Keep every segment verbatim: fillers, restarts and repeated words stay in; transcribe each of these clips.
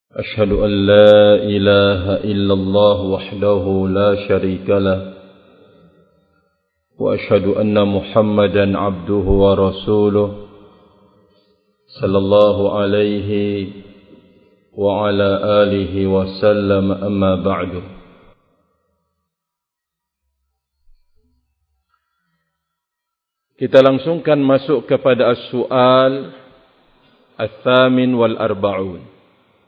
أشهد أن لا إله إلا الله وحده لا شريك له وأشهد أن محمدا عبده ورسوله صلى الله عليه وعلى آله وسلم أما بعد. Kita langsungkan masuk kepada as-su'al al-thamin wal-arba'un.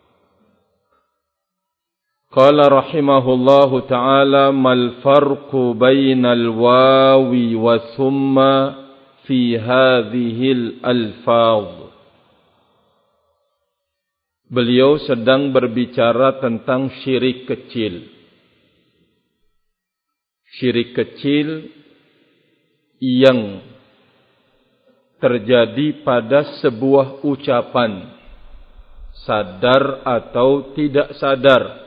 Qala rahimahullahu ta'ala mal farqu bainal wawi wa thumma fi hadhil alfaz. Beliau sedang berbicara tentang syirik kecil. Syirik kecil yang terjadi pada sebuah ucapan, sadar atau tidak sadar.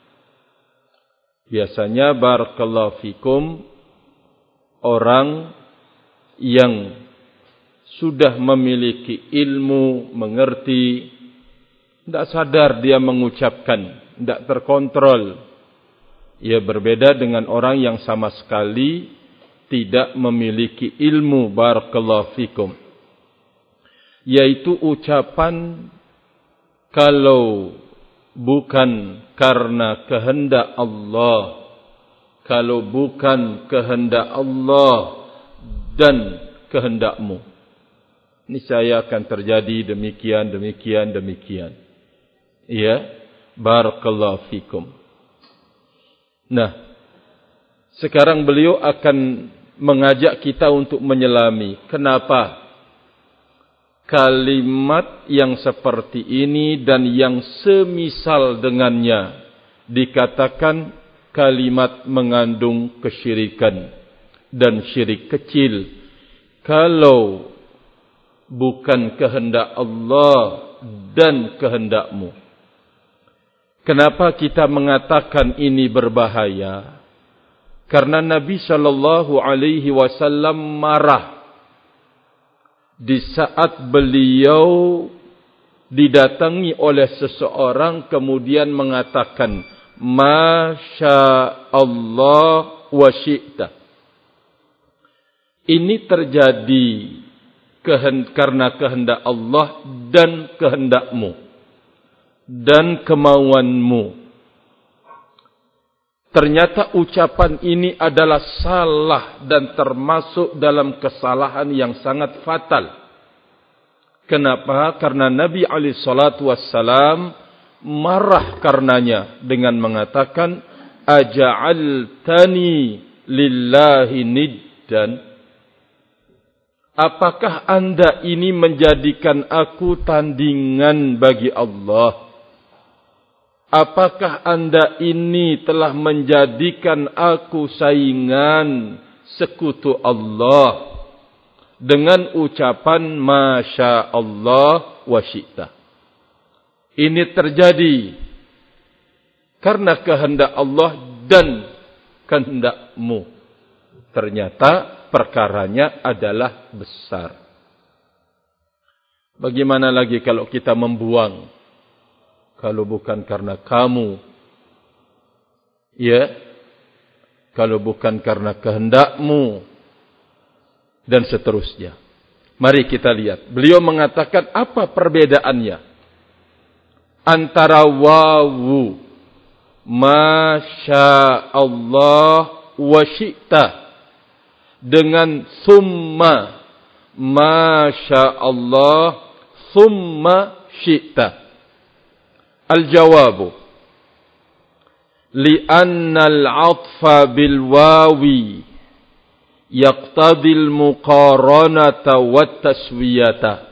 Biasanya barakallahu fikum, orang yang sudah memiliki ilmu, mengerti, tidak sadar dia mengucapkan, tidak terkontrol. Ia berbeda dengan orang yang sama sekali tidak memiliki ilmu, barakallahu fikum. Yaitu ucapan kalau bukan karena kehendak Allah, kalau bukan kehendak Allah dan kehendakmu, niscaya akan terjadi demikian, demikian, demikian. Ya, barakallahu fikum. Nah, sekarang beliau akan mengajak kita untuk menyelami. Kenapa kalimat yang seperti ini dan yang semisal dengannya dikatakan kalimat mengandung kesyirikan dan syirik kecil kalau bukan kehendak Allah dan kehendakmu? Kenapa kita mengatakan ini berbahaya? Karena Nabi sallallahu alaihi wasallam marah di saat beliau didatangi oleh seseorang kemudian mengatakan Masya Allah wa syi'ta. Ini terjadi kehend- karena kehendak Allah dan kehendakmu dan kemauanmu. Ternyata ucapan ini adalah salah dan termasuk dalam kesalahan yang sangat fatal. Kenapa? Karena Nabi alaihi salatu wassalam marah karenanya dengan mengatakan aja'altani lillahi niddan. Apakah anda ini menjadikan aku tandingan bagi Allah? Apakah anda ini telah menjadikan aku saingan sekutu Allah dengan ucapan Masya Allah wa syi'ta? Ini terjadi karena kehendak Allah dan kehendakmu. Ternyata perkaranya adalah besar. Bagaimana lagi kalau kita membuang? Kalau bukan karena kamu, ya, kalau bukan karena kehendakmu, dan seterusnya. Mari kita lihat. Beliau mengatakan apa perbedaannya antara wawu Masya Allah wa syi'ta dengan summa Masya Allah summa syi'ta. Al-jawabu li'anna al-'atfa bil-wawi yaqtadi al-muqaranata wat-taswiyata.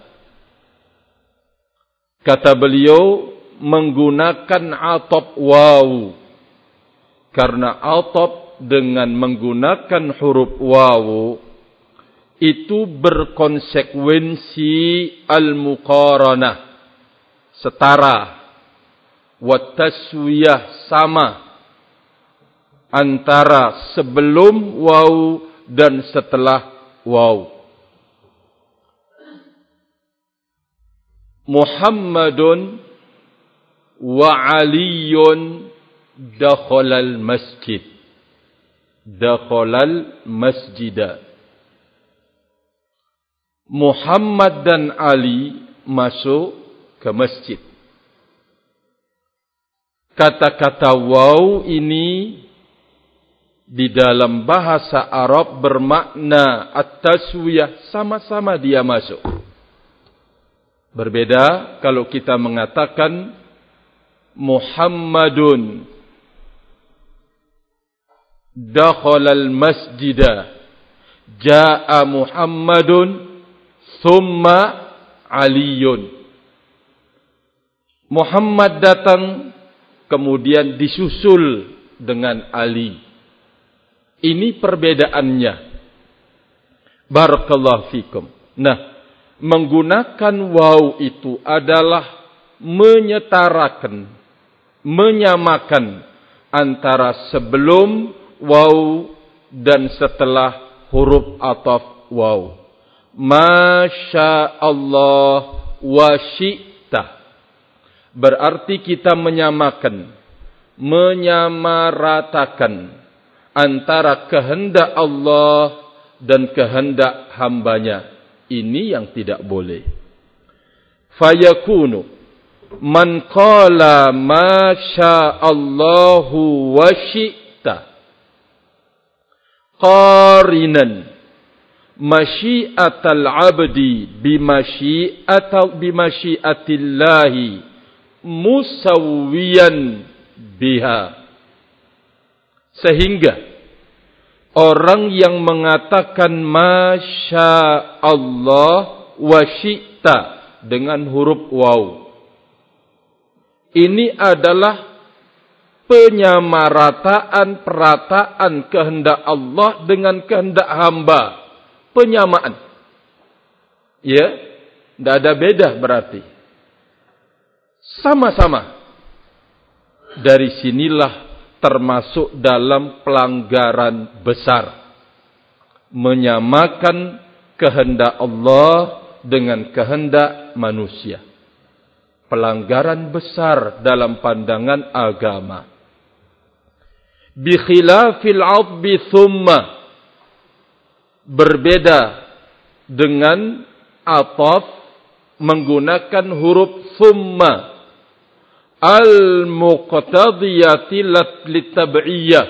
Kata beliau menggunakan ataf wawu karena ataf dengan menggunakan huruf wawu itu berkonsekuensi al-muqaranah, setara, wat-taswiyah, sama antara sebelum waw dan setelah waw. Muhammadun wa Aliyun dakhalal masjid. Dakhalal masjida. Muhammad dan Ali masuk ke masjid. Kata-kata waw ini di dalam bahasa Arab bermakna at-taswiyah, sama-sama dia masuk. Berbeda kalau kita mengatakan Muhammadun dakhalal masjidah, jaa Muhammadun thumma Aliyun. Muhammad datang kemudian disusul dengan Ali. Ini perbedaannya. Barakallahu fikum. Nah, menggunakan waw itu adalah menyetarakan, menyamakan antara sebelum waw dan setelah huruf ataf waw. Masya Allah wa syi'ta. Berarti kita menyamakan, menyamaratakan antara kehendak Allah dan kehendak hambanya. Ini yang tidak boleh. Fayakunu man qala ma sya'allahu wa syi'ta qarinan masyiatal abdi bimasyiatal bimasyiatillahi musawwiyan biha. Sehingga orang yang mengatakan masya Allah wa syi'ta dengan huruf waw, ini adalah penyamarataan, perataan kehendak Allah dengan kehendak hamba. Penyamaan. Ya, tidak ada beda berarti. Sama-sama. Dari sinilah termasuk dalam pelanggaran besar. Menyamakan kehendak Allah dengan kehendak manusia. Pelanggaran besar dalam pandangan agama. Bi khilafil 'adbi thumma. Berbeda dengan ataf menggunakan huruf thumma. Al-muqtadiyati litab'iyah.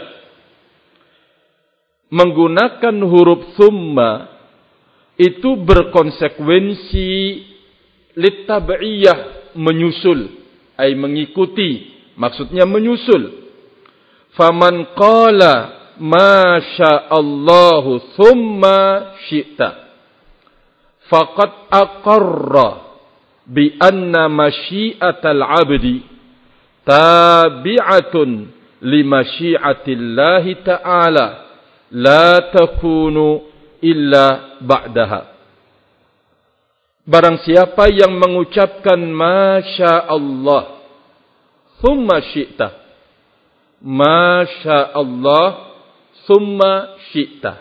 Menggunakan huruf thumma itu berkonsekuensi litab'iyah, menyusul, ay mengikuti, maksudnya menyusul. Faman qala ma sya'allahu thumma syi'ta faqad aqarra bi anna masyiatal 'abdi tabi'atun li masyiatillahi ta'ala la takunu illa ba'daha. Barang siapa yang mengucapkan masya Allah thumma syi'ta, masya Allah thumma syi'ta,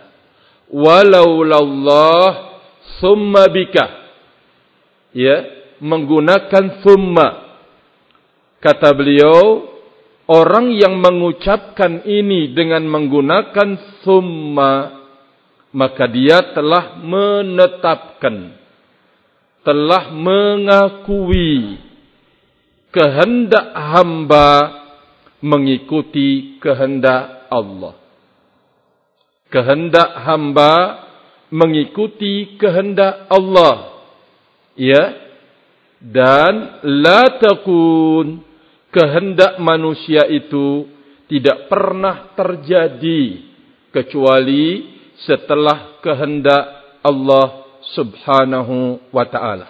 walaulallah thumma bika, ya, menggunakan thumma. Kata beliau, orang yang mengucapkan ini dengan menggunakan thumma, maka dia telah menetapkan, telah mengakui kehendak hamba mengikuti kehendak Allah. Kehendak hamba mengikuti kehendak Allah. Ya. Dan la takun, kehendak manusia itu tidak pernah terjadi kecuali setelah kehendak Allah Subhanahu wa ta'ala.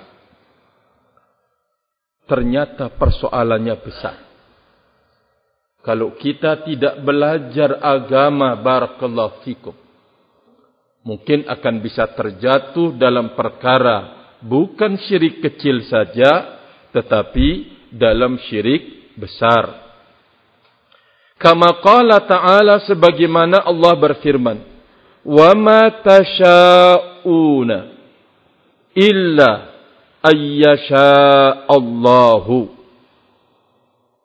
Ternyata persoalannya besar. Kalau kita tidak belajar agama, barakallahu fikum, mungkin akan bisa terjatuh dalam perkara bukan syirik kecil saja, tetapi dalam syirik besar. Kama qala ta'ala, sebagaimana Allah berfirman, wa ma tasha'una illa ayyasha Allahu.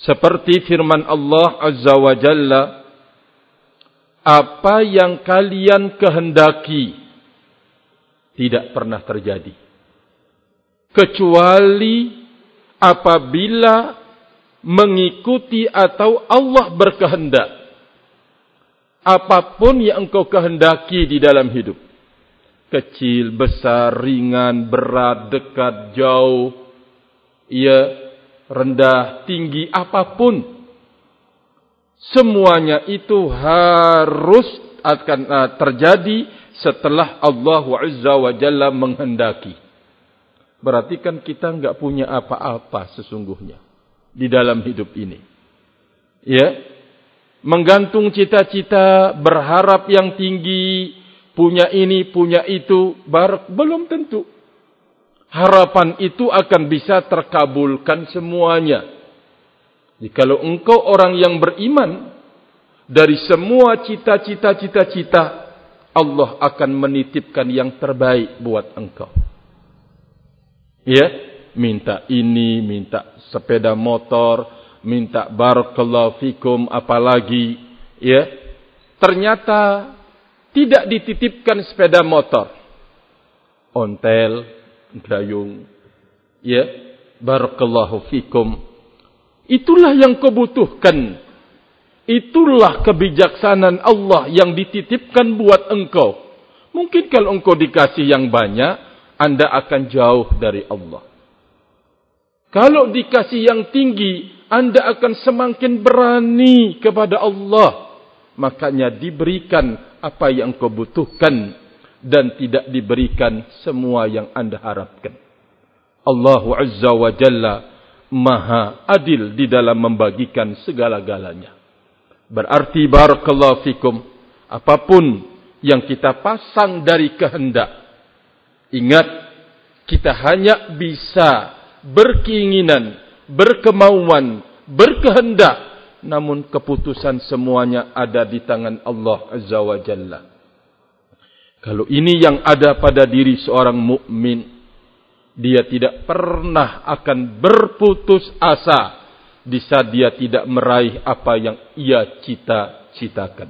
Seperti firman Allah Azza wa Jalla, apa yang kalian kehendaki tidak pernah terjadi, kecuali apabila mengikuti atau Allah berkehendak. Apapun yang engkau kehendaki di dalam hidup, kecil, besar, ringan, berat, dekat, jauh, ya, rendah, tinggi, apapun, semuanya itu harus akan uh, terjadi setelah Allah Azza wa Jalla menghendaki. Berarti kan kita enggak punya apa-apa sesungguhnya di dalam hidup ini. Ya, menggantung cita-cita, berharap yang tinggi, punya ini, punya itu, bar- belum tentu. Harapan itu akan bisa terkabulkan semuanya. Jikalau engkau orang yang beriman, dari semua cita-cita cita-cita, Allah akan menitipkan yang terbaik buat engkau. Ya, minta ini, minta sepeda motor, minta barakallahu fikum, apalagi, ya, ternyata tidak dititipkan sepeda motor, ontel, dayung, ya, barakallahu fikum. Itulah yang kau butuhkan. Itulah kebijaksanaan Allah yang dititipkan buat engkau. Mungkin kalau engkau dikasih yang banyak, Anda akan jauh dari Allah. Kalau dikasih yang tinggi, Anda akan semakin berani kepada Allah. Makanya diberikan apa yang kau butuhkan dan tidak diberikan semua yang Anda harapkan. Allah Azza wa Jalla Maha adil di dalam membagikan segala-galanya. Berarti barakallahu fikum, apapun yang kita pasang dari kehendak, ingat, kita hanya bisa berkeinginan, berkemauan, berkehendak, namun keputusan semuanya ada di tangan Allah Azza wa Jalla. Kalau ini yang ada pada diri seorang mukmin, dia tidak pernah akan berputus asa di saat dia tidak meraih apa yang ia cita-citakan.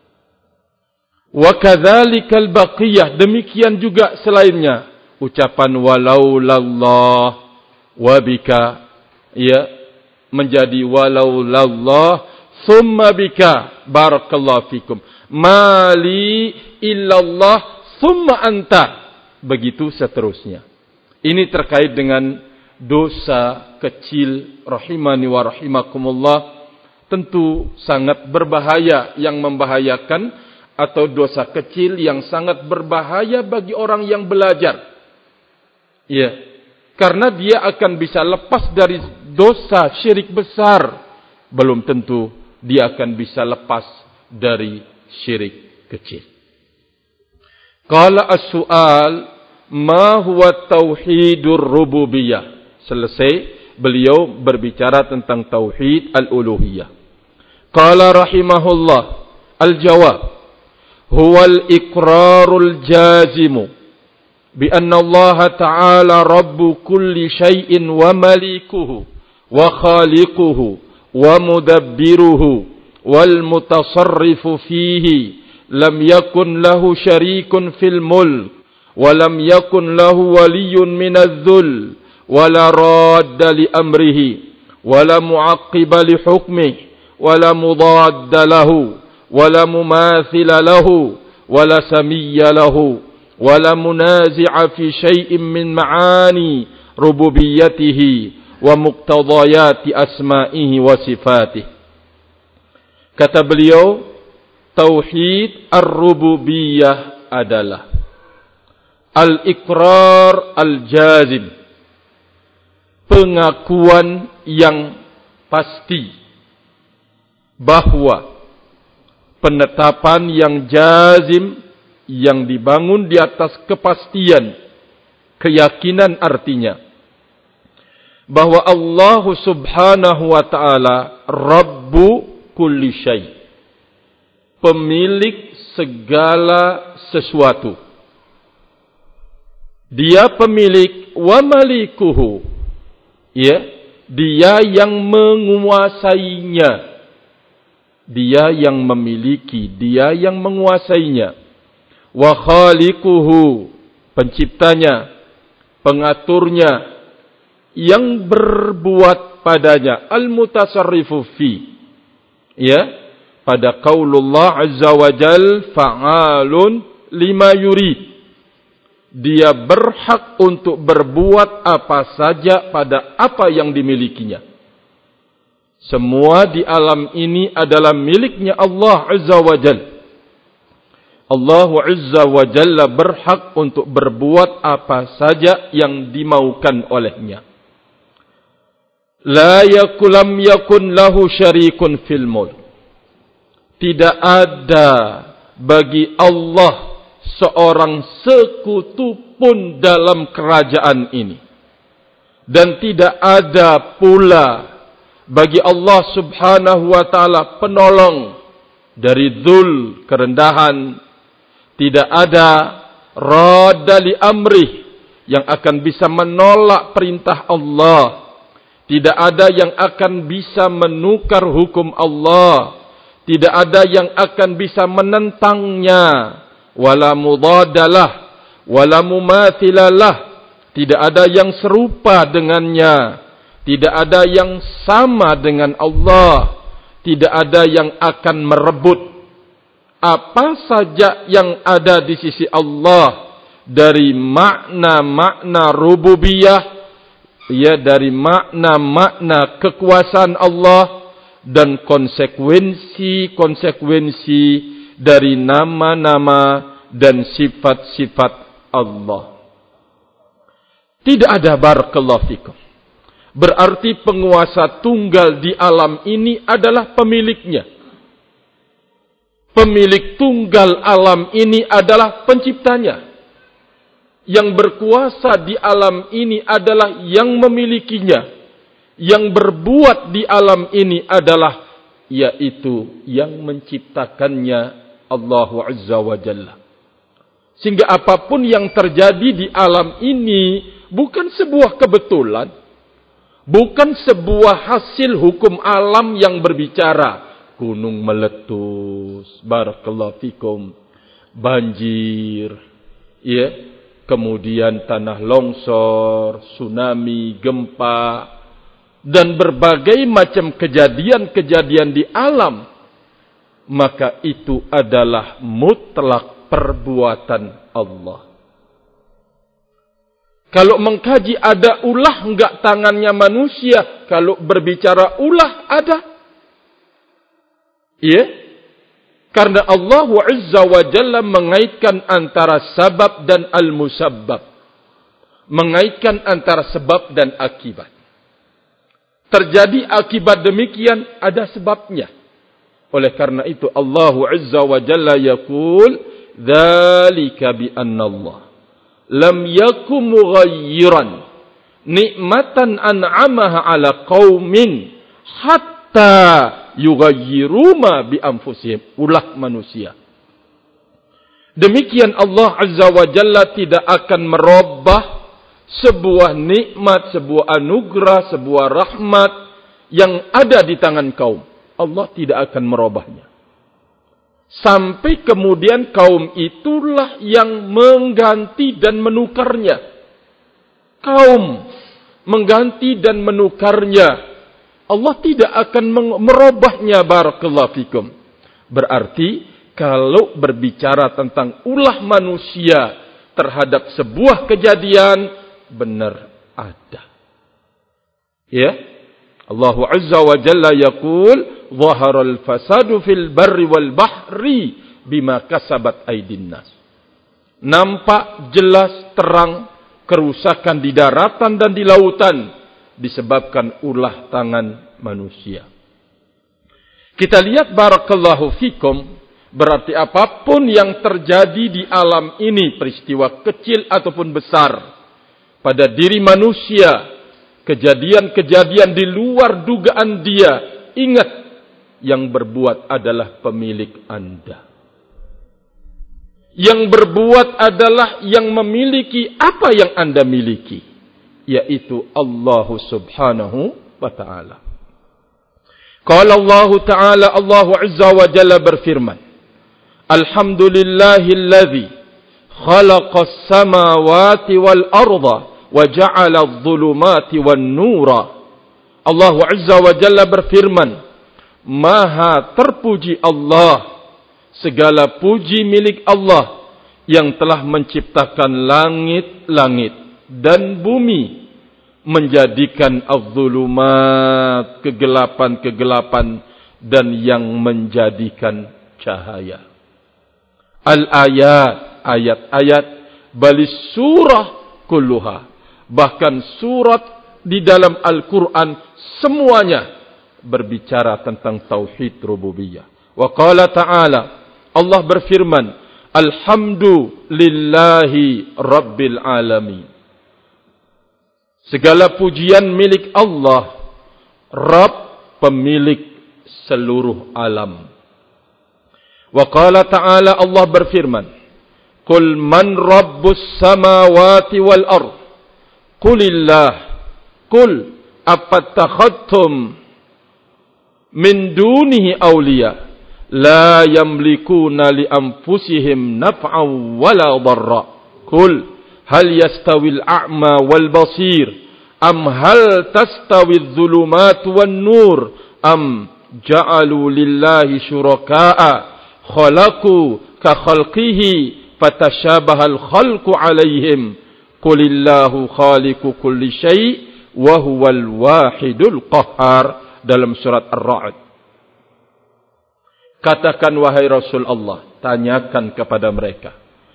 Wa kadzalikal baqiyah, demikian juga selainnya, ucapan walaulallah wa bika, ya, menjadi walaulallah summa bika, barakallahu fikum, mali illallah summa anta, begitu seterusnya. Ini terkait dengan dosa kecil, rahimani wa rahimakumullah, tentu sangat berbahaya, yang membahayakan, atau dosa kecil yang sangat berbahaya bagi orang yang belajar. Ya, karena dia akan bisa lepas dari dosa syirik besar, belum tentu dia akan bisa lepas dari syirik kecil. Qala as-su'al ma huwa tauhidur rububiyah. Selesai beliau berbicara tentang tauhid al-uluhiyah. Qala rahimahullah, al-jawab huwa al-iqrarul jazimu bi anna Allah ta'ala rabbu kulli syai'in wa malikuhu wa khaliquhu wa mudabbiruhu wal mutasarrifu fihi lam yakun lahu syarikun fil mulk wa lam yakun lahu waliyyun minadh dhul wa la radda li amrihi wa la mu'aqqiba li hukmihi wa la mudadda lahu wa la mumathila lahu wa la samiyya lahu wa la munazi'a fi syai'in min ma'ani rububiyyatihi wa muqtadayati asma'ihi wa sifatihi. Kata beliau, tauhid ar-rububiyah adalah al-iqrar al-jazim, pengakuan yang pasti, bahwa penetapan yang jazim, yang dibangun di atas kepastian, keyakinan, artinya bahwa Allah subhanahu wa ta'ala Rabbu kulli syai', pemilik segala sesuatu. Dia pemilik, wa malikuhu, ya, Dia yang menguasainya. Dia yang memiliki, dia yang menguasainya. Wa khaliquhu, penciptanya, pengaturnya, yang berbuat padanya, al-mutasarrifu fi. Ya, pada qaulullah azza wa jal, fa'alun lima yurid. Dia berhak untuk berbuat apa saja pada apa yang dimilikinya. Semua di alam ini adalah miliknya Allah Azza wa Jalla. Allah Azza wa Jalla berhak untuk berbuat apa saja yang dimaukan olehnya. La yakulam yakun lahu syarikun fil mulk. Tidak ada bagi Allah seorang sekutu pun dalam kerajaan ini. Dan tidak ada pula bagi Allah subhanahu wa ta'ala penolong dari dzul, kerendahan. Tidak ada radda li amrih, yang akan bisa menolak perintah Allah. Tidak ada yang akan bisa menukar hukum Allah. Tidak ada yang akan bisa menentangnya. Wala mudadalah, wala mumathilalah. Tidak ada yang serupa dengannya. Tidak ada yang sama dengan Allah. Tidak ada yang akan merebut apa saja yang ada di sisi Allah dari makna-makna rububiyah, ya, dari makna-makna kekuasaan Allah dan konsekuensi-konsekuensi dari nama-nama dan sifat-sifat Allah. Tidak ada, barakallahu fikum. Berarti penguasa tunggal di alam ini adalah pemiliknya. Pemilik tunggal alam ini adalah penciptanya. Yang berkuasa di alam ini adalah yang memilikinya. Yang berbuat di alam ini adalah yaitu yang menciptakannya, Allah Azza wa Jalla. Sehingga apapun yang terjadi di alam ini bukan sebuah kebetulan. Bukan sebuah hasil hukum alam yang berbicara. Gunung meletus, barakallahu fikum, banjir, ya, kemudian tanah longsor, tsunami, gempa, dan berbagai macam kejadian-kejadian di alam. Maka itu adalah mutlak perbuatan Allah. Kalau mengkaji ada ulah enggak tangannya manusia. Kalau berbicara ulah ada. Ya. Karena Allah Azza wa Jalla mengaitkan antara sabab dan al-musabbab. Mengaitkan antara sebab dan akibat. Terjadi akibat demikian ada sebabnya. Oleh karena itu Allah Azza wa Jalla yaqul, dzalika bi anna Allah lam yakum mughayyiran nikmatan an'amaha ala qaumin hatta yughayyiru ma bi anfusihim. Ulah manusia. Demikian Allah Azza wa Jalla tidak akan merubah sebuah nikmat, sebuah anugerah, sebuah rahmat yang ada di tangan kaum. Allah tidak akan merubahnya. Sampai kemudian kaum itulah yang mengganti dan menukarnya. Kaum mengganti dan menukarnya. Allah tidak akan merubahnya, barakallahu fikum. Berarti kalau berbicara tentang ulah manusia terhadap sebuah kejadian, benar ada. Ya. Allah Azza wa Jalla yaqul, zaharal fasadu fil barri wal bahri bima kasabat aydin nas. Nampak jelas terang kerusakan di daratan dan di lautan disebabkan ulah tangan manusia. Kita lihat, barakallahu fikum, berarti apapun yang terjadi di alam ini, peristiwa kecil ataupun besar pada diri manusia, kejadian-kejadian di luar dugaan dia, ingat, yang berbuat adalah pemilik Anda. Yang berbuat adalah yang memiliki apa yang Anda miliki, yaitu Allah Subhanahu wa ta'ala. Qala Allah Ta'ala, Allah Azza wa Jalla berfirman, Alhamdulillahilladzi khalaqas samawati wal arda wa ja'ala adh-dhulumati wan nura. Allah Azza wa Jalla berfirman, Maha terpuji Allah, segala puji milik Allah yang telah menciptakan langit-langit dan bumi, menjadikan adh-dhulumat, kegelapan-kegelapan, dan yang menjadikan cahaya. Al-ayat, ayat-ayat, balis surah kulluha, bahkan surat di dalam Al-Quran semuanya berbicara tentang tauhid rububiyah. Wa qala ta'ala, Allah berfirman, Alhamdulillahi Rabbil Alamin. Segala pujian milik Allah, Rabb, pemilik seluruh alam. Wa qala ta'ala, Allah berfirman, Qul man rabbus samawati wal ard. Qulillah. Qul afattakhadtum min dunihi awliya la yamlikuna li anfusihim naf'an wala dharra. Qul hal yastawil a'ma wal basir am hal tastawil dhulumat wan nur am ja'alu lillahi syuraka'a khalaqu ka khalqihi fatashabahal khalqu alaihim. Qulillahu khaliqu kulli syai' wa huwal wahidul qahhar. Dalam surat Ar-Ra'd. Katakan wahai Rasul Allah, tanyakan kepada mereka,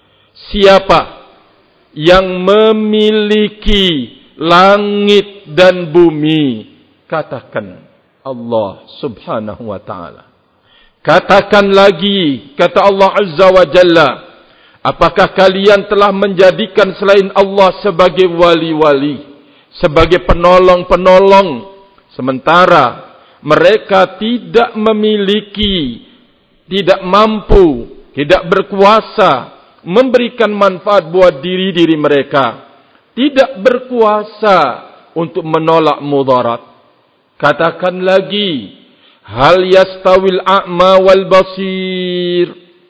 siapa yang memiliki langit dan bumi? Katakan Allah Subhanahu wa ta'ala. Katakan lagi, kata Allah Azza wa Jalla, apakah kalian telah menjadikan selain Allah sebagai wali-wali, sebagai penolong-penolong, sementara mereka tidak memiliki, tidak mampu, tidak berkuasa memberikan manfaat buat diri-diri mereka, tidak berkuasa untuk menolak mudarat? Katakan lagi, hal yastawil a'ma wal basir.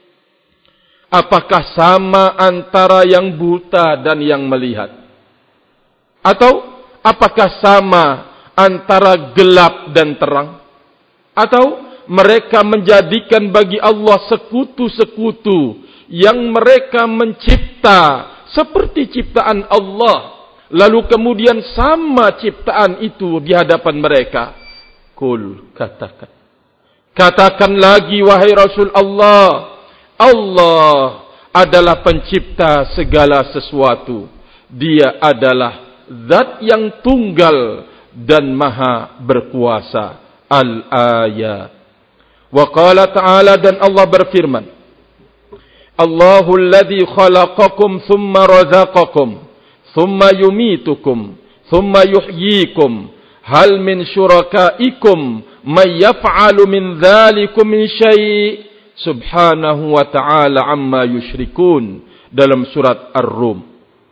Apakah sama antara yang buta dan yang melihat? Atau apakah sama antara gelap dan terang? Atau mereka menjadikan bagi Allah sekutu-sekutu yang mereka mencipta seperti ciptaan Allah, lalu kemudian sama ciptaan itu di hadapan mereka? Qul, katakan. Katakan lagi wahai Rasul Allah, Allah adalah pencipta segala sesuatu. Dia adalah zat yang tunggal dan maha berkuasa. Al-ayat. Wa qala ta'ala, dan Allah berfirman, Allahul ladzi khalaqakum thumma razaqakum thumma yumitukum thumma yuhyikum hal min syurakaikum may yaf'alu min dzalikum min syai' subhanahu wa ta'ala amma yusyrikun. Dalam surat Ar-Rum.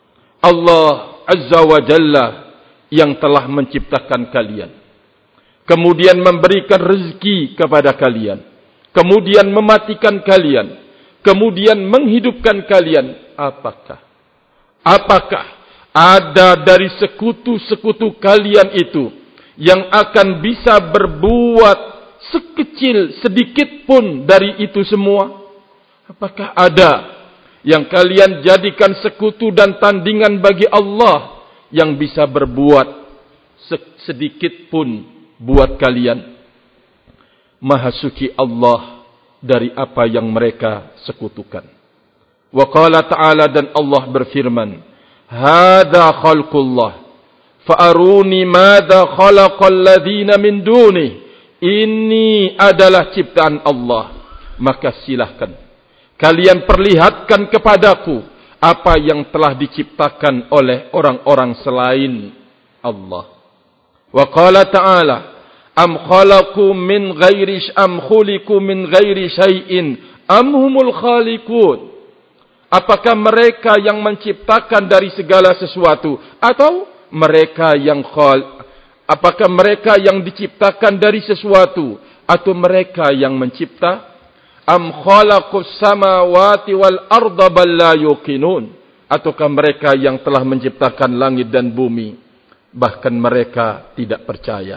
Allah Azza wa Jalla yang telah menciptakan kalian, kemudian memberikan rezeki kepada kalian, kemudian mematikan kalian, kemudian menghidupkan kalian. Apakah apakah ada dari sekutu-sekutu kalian itu yang akan bisa berbuat sekecil sedikit pun dari itu semua? Apakah ada yang kalian jadikan sekutu dan tandingan bagi Allah yang bisa berbuat sedikit pun buat kalian? Maha suci Allah dari apa yang mereka sekutukan. Wa qala ta'ala, dan Allah berfirman, Hada khalqullah fa'aruni madza khalaqal ladzina min dunih. Ini adalah ciptaan Allah, maka silahkan kalian perlihatkan kepadaku apa yang telah diciptakan oleh orang-orang selain Allah. Wa qala ta'ala, am khalaqu min ghairi am khuliqu min ghairi syai'in am humul khaliqun. Apakah mereka yang menciptakan dari segala sesuatu, atau mereka yang khal Apakah mereka yang diciptakan dari sesuatu atau mereka yang mencipta? Am khalaqus samawati wal arda bal la yuqinun? Ataukah mereka yang telah menciptakan langit dan bumi bahkan mereka tidak percaya?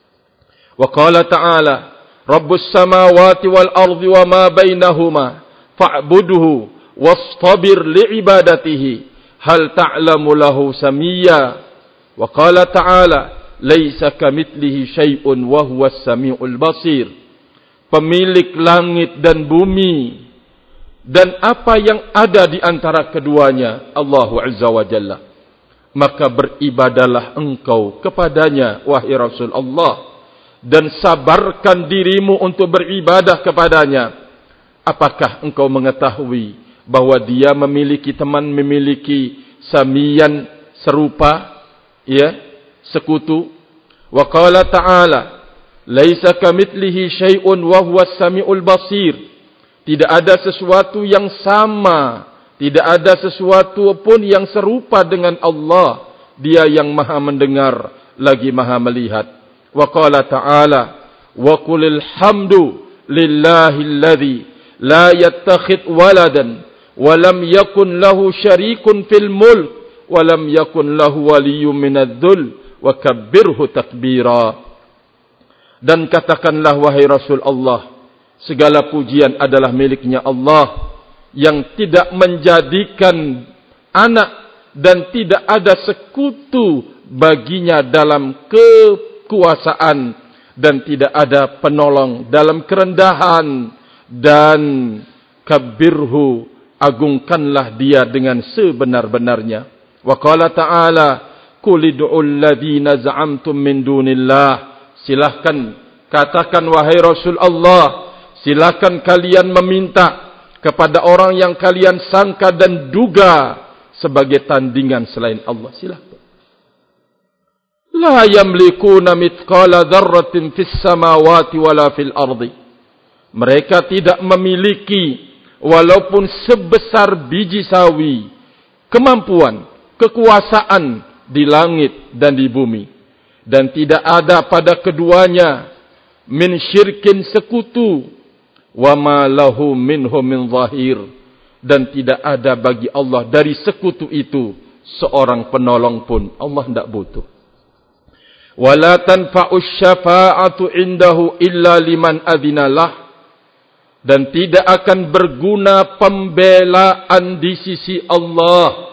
Wa qala ta'ala Rabbus samawati wal ardi wa ma bainahuma fa'budhu wastabir li'ibadatihi hal ta'lamu lahu samiyya. Wa qala ta'ala laisa kamitslihi syai'un wa huwas samiul basir. Pemilik langit dan bumi dan apa yang ada di antara keduanya, Allah Azza wa Jalla. Maka beribadalah engkau kepadanya wahai Rasul Allah, dan sabarkan dirimu untuk beribadah kepadanya. Apakah engkau mengetahui bahwa dia memiliki teman, memiliki samian serupa, ya, sekutu? Wa qala ta'ala laisa kamitslihi syai'un wa huwas samiul basir. Tidak ada sesuatu yang sama, tidak ada sesuatu pun yang serupa dengan Allah. Dia yang Maha mendengar lagi Maha melihat. Wa qala ta'ala wa qulil hamdu lillahilladzi la yattakhidh waladan wa lam yakun lahu syarikun fil mulk wa lam yakun lahu waliyyun minadh-dhul wa kabbirhu takbira. Dan katakanlah wahai Rasul Allah, segala pujian adalah miliknya Allah yang tidak menjadikan anak dan tidak ada sekutu baginya dalam kekuasaan dan tidak ada penolong dalam kerendahan. Dan kabbirhu, agungkanlah dia dengan sebenar-benarnya. Wa qala ta'ala Qul ud'ul ladzina za'amtum min dunillah. Silahkan katakan wahai Rasul Allah, silahkan kalian meminta kepada orang yang kalian sangka dan duga sebagai tandingan selain Allah. Silahkan. La yamlikuna mithqala dzarratin fis samawati wala fil ardi. Mereka tidak memiliki walaupun sebesar biji sawi kemampuan, kekuasaan di langit dan di bumi, dan tidak ada pada keduanya min syirkin sekutu, wa ma lahu minhum min zahir, dan tidak ada bagi Allah dari sekutu itu seorang penolong pun. Allah tidak butuh. Wala tanfa'us syafa'atu indahu illa liman adzinalah, dan tidak akan berguna pembelaan di sisi Allah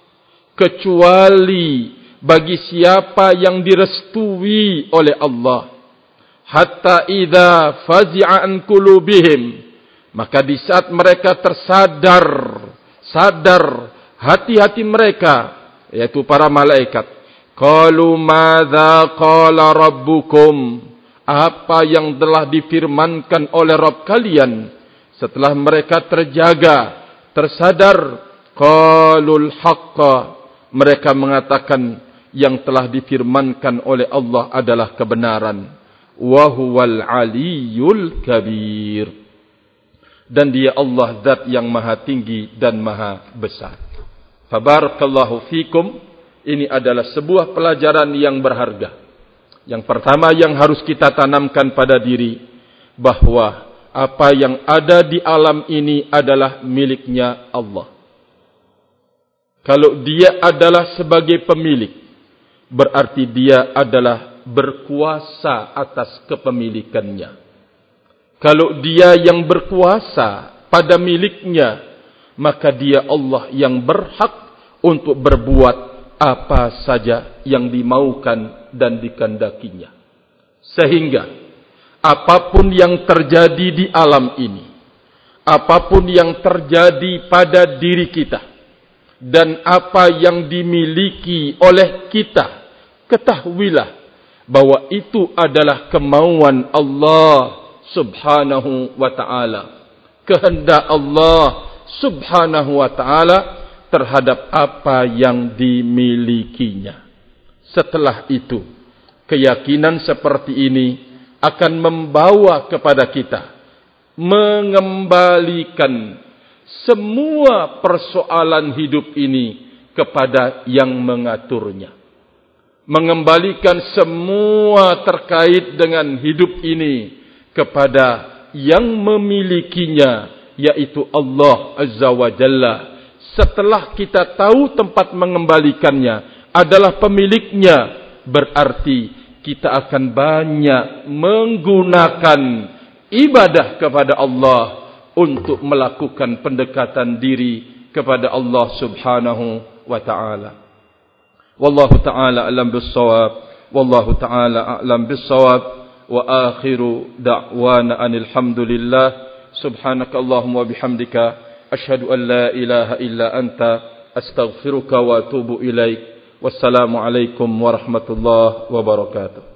kecuali bagi siapa yang direstui oleh Allah. Hatta idza fazi'a an qulubihim, maka di saat mereka tersadar, sadar hati-hati mereka, yaitu para malaikat, qalu madza qala rabbukum, apa yang telah difirmankan oleh Rabb kalian. Setelah mereka terjaga, tersadar, qalul haqqa, mereka mengatakan yang telah difirmankan oleh Allah adalah kebenaran. Wa huwal aliyyul kabir, dan dia Allah zat yang maha tinggi dan maha besar. Fabarakallahu fikum. Ini adalah sebuah pelajaran yang berharga. Yang pertama yang harus kita tanamkan pada diri, bahwa apa yang ada di alam ini adalah miliknya Allah. Kalau dia adalah sebagai pemilik, berarti dia adalah berkuasa atas kepemilikannya. Kalau dia yang berkuasa pada miliknya, maka dia Allah yang berhak untuk berbuat apa saja yang dimaukan dan dikehendakinya. Sehingga apapun yang terjadi di alam ini, apapun yang terjadi pada diri kita, dan apa yang dimiliki oleh kita, ketahuilah bahwa itu adalah kemauan Allah subhanahu wa ta'ala, kehendak Allah subhanahu wa ta'ala terhadap apa yang dimilikinya. Setelah itu, keyakinan seperti ini akan membawa kepada kita mengembalikan semua persoalan hidup ini kepada yang mengaturnya. mengembalikan semua terkait dengan hidup ini kepada yang memilikinya, yaitu Allah Azza wa Jalla. Setelah kita tahu tempat mengembalikannya adalah pemiliknya, berarti kita akan banyak menggunakan ibadah kepada Allah untuk melakukan pendekatan diri kepada Allah Subhanahu wa ta'ala. Wallahu ta'ala a'lam bis-shawab. Wallahu ta'ala a'lam bis-shawab. Wa akhiru da'wana anil hamdulillah. Subhanaka Allahumma bihamdika asyhadu an la ilaha illa anta astaghfiruka wa atubu ilaik. Wassalamu alaikum warahmatullahi wabarakatuh.